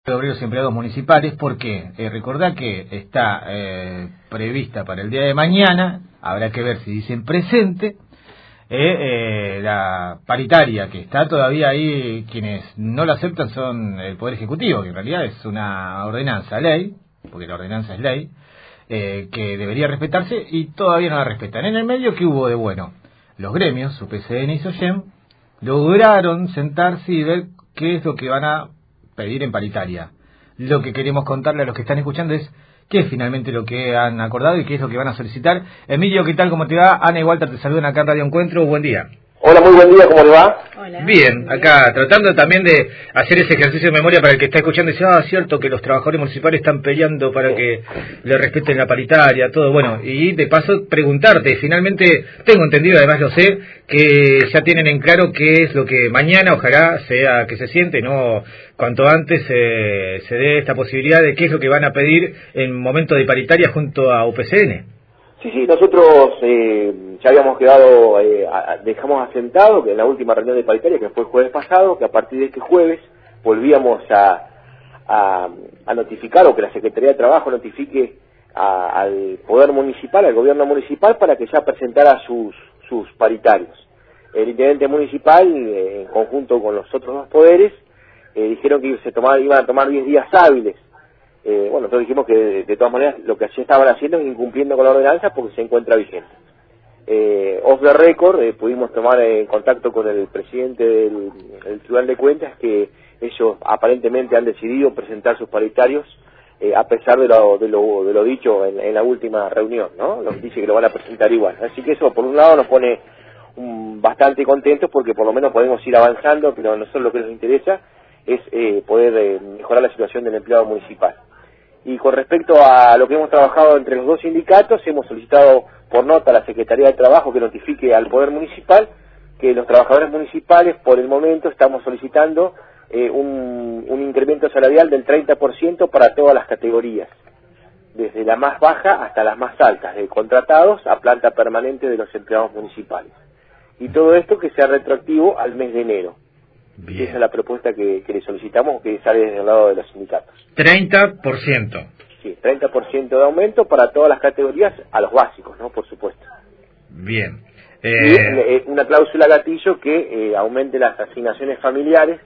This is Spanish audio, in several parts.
de obreros y empleados municipales, porque recordá que está prevista para el día de mañana, habrá que ver si dicen presente, la paritaria, que está todavía ahí. Quienes no la aceptan son el Poder Ejecutivo, que en realidad es una ordenanza ley, porque la ordenanza es ley, que debería respetarse y todavía no la respetan. En el medio, ¿qué hubo de bueno? Los gremios, UPCN y SOYEM, lograron sentarse y ver qué es lo que van a pedir en paritaria. Lo que queremos contarle a los que están escuchando es qué es finalmente lo que han acordado y qué es lo que van a solicitar. Emilio, ¿qué tal? ¿Cómo te va? Ana y Walter te saludan acá en Radio Encuentro. Buen día. Hola, muy buen día, ¿cómo le va? Hola. Bien, acá tratando también de hacer ese ejercicio de memoria para el que está escuchando y dice, cierto que los trabajadores municipales están peleando para que le respeten la paritaria, todo. Bueno, y de paso preguntarte, finalmente tengo entendido, además lo sé, que ya tienen en claro qué es lo que mañana, ojalá sea que se siente, no cuanto antes se dé esta posibilidad de qué es lo que van a pedir en momento de paritaria junto a UPCN. Sí, nosotros ya habíamos quedado, dejamos asentado que en la última reunión de paritaria, que fue el jueves pasado, que a partir de este jueves volvíamos a notificar, o que la Secretaría de Trabajo notifique al Poder Municipal, al Gobierno Municipal, para que ya presentara sus paritarios. El Intendente Municipal, en conjunto con los otros dos poderes, dijeron que iban a tomar 10 días hábiles. Bueno, nosotros dijimos que de todas maneras lo que allí estaban haciendo es incumpliendo con la ordenanza porque se encuentra vigente. Off the record, pudimos tomar contacto con el presidente del Tribunal de Cuentas, que ellos aparentemente han decidido presentar sus paritarios a pesar de lo dicho en la última reunión, ¿no? Nos dice que lo van a presentar igual. Así que eso, por un lado, nos pone bastante contentos porque por lo menos podemos ir avanzando, pero a nosotros lo que nos interesa es poder mejorar la situación del empleado municipal. Y con respecto a lo que hemos trabajado entre los dos sindicatos, hemos solicitado por nota a la Secretaría de Trabajo que notifique al Poder Municipal que los trabajadores municipales, por el momento, estamos solicitando un incremento salarial del 30% para todas las categorías, desde la más baja hasta las más altas, de contratados a planta permanente de los empleados municipales. Y todo esto que sea retroactivo al mes de enero. Bien. Esa es la propuesta que le solicitamos, que sale desde el lado de los sindicatos. 30%. Sí, 30% de aumento para todas las categorías, a los básicos, ¿no? Por supuesto. Bien. Y una cláusula gatillo que aumente las asignaciones familiares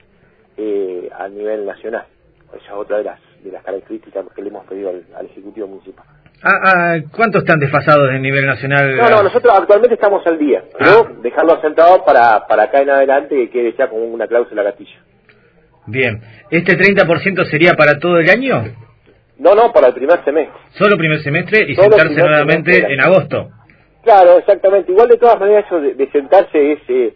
a nivel nacional. Esa es otra de las características que le hemos pedido al Ejecutivo Municipal. ¿Cuánto están desfasados en nivel nacional? No, nosotros actualmente estamos al día, pero dejarlo asentado para acá en adelante que quede ya como una cláusula gatillo. Bien. ¿Este 30% sería para todo el año? No, para el primer semestre. ¿Solo primer semestre y Solo sentarse nuevamente en agosto? Claro, exactamente. Igual de todas maneras eso de sentarse es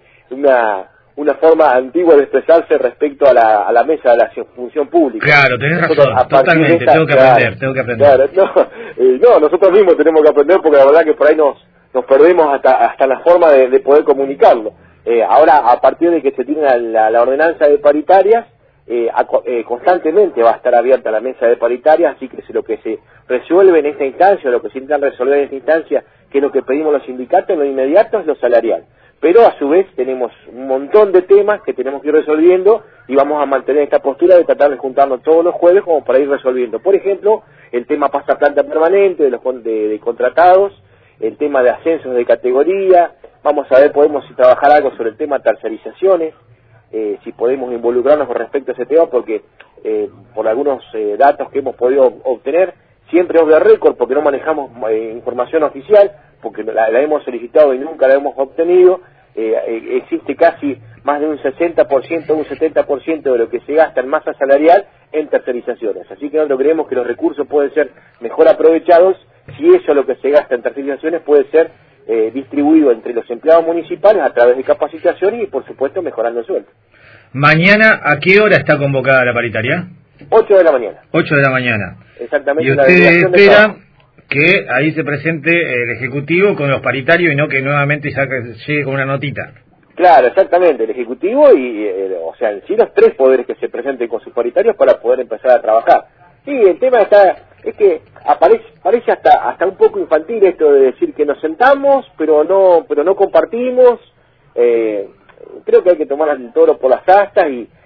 una forma antigua de expresarse respecto a la mesa de la función pública. Claro, tenés razón, totalmente, tengo que aprender. Claro, no, nosotros mismos tenemos que aprender porque la verdad que por ahí nos perdemos hasta la forma de poder comunicarlo. Ahora, a partir de que se tiene la ordenanza de paritarias, constantemente va a estar abierta la mesa de paritarias, así que lo que se resuelve en esta instancia, lo que se intenta resolver en esta instancia, que es lo que pedimos los sindicatos, en lo inmediato es lo salarial. Pero a su vez tenemos un montón de temas que tenemos que ir resolviendo y vamos a mantener esta postura de tratar de juntarnos todos los jueves como para ir resolviendo. Por ejemplo, el tema pasa planta permanente de contratados, el tema de ascensos de categoría, vamos a ver, podemos trabajar algo sobre el tema de tercerizaciones, si podemos involucrarnos con respecto a ese tema, porque por algunos datos que hemos podido obtener, siempre off the record, porque no manejamos información oficial, porque la hemos solicitado y nunca la hemos obtenido, existe casi más de un 60%, un 70% de lo que se gasta en masa salarial en tercerizaciones. Así que nosotros creemos que los recursos pueden ser mejor aprovechados si eso lo que se gasta en tercerizaciones puede ser distribuido entre los empleados municipales a través de capacitación y, por supuesto, mejorando el sueldo. ¿Mañana a qué hora está convocada la paritaria? 8 de la mañana. 8 de la mañana. Exactamente. Y usted espera que ahí se presente el Ejecutivo con los paritarios y no que nuevamente llegue con una notita. Claro, exactamente, el Ejecutivo y, o sea, en sí los tres poderes que se presenten con sus paritarios para poder empezar a trabajar. Sí, el tema es que parece hasta un poco infantil esto de decir que nos sentamos, pero no compartimos. Creo que hay que tomar el toro por las astas y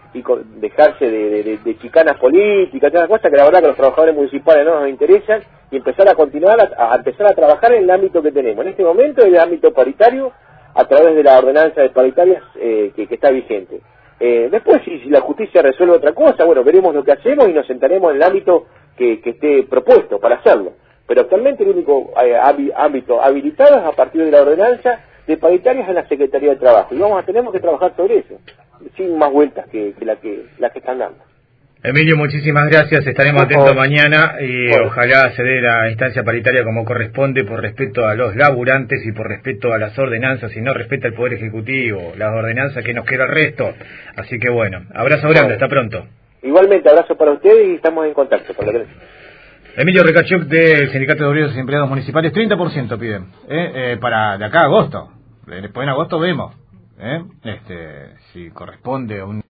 dejarse de chicanas políticas, todas las cosas que la verdad que los trabajadores municipales no nos interesan, y empezar a continuar a empezar a trabajar en el ámbito que tenemos. En este momento es el ámbito paritario a través de la ordenanza de paritarias que está vigente. Después, si la justicia resuelve otra cosa, bueno, veremos lo que hacemos y nos sentaremos en el ámbito que esté propuesto para hacerlo. Pero actualmente el único ámbito habilitado es a partir de la ordenanza de paritarias en la Secretaría de Trabajo. Y tenemos que trabajar sobre eso, sin más vueltas que las que están dando. Emilio, muchísimas gracias. Estaremos atentos mañana y ojalá se dé la instancia paritaria como corresponde, por respeto a los laburantes y por respeto a las ordenanzas, y no respeta el Poder Ejecutivo, las ordenanzas que nos queda el resto. Así que bueno, abrazo grande, hasta pronto. Igualmente, abrazo para ustedes y estamos en contacto con la prensa. Emilio Recachuk del Sindicato de Obreros y Empleados Municipales, 30% piden, para de acá a agosto. Después en agosto vemos, si corresponde a un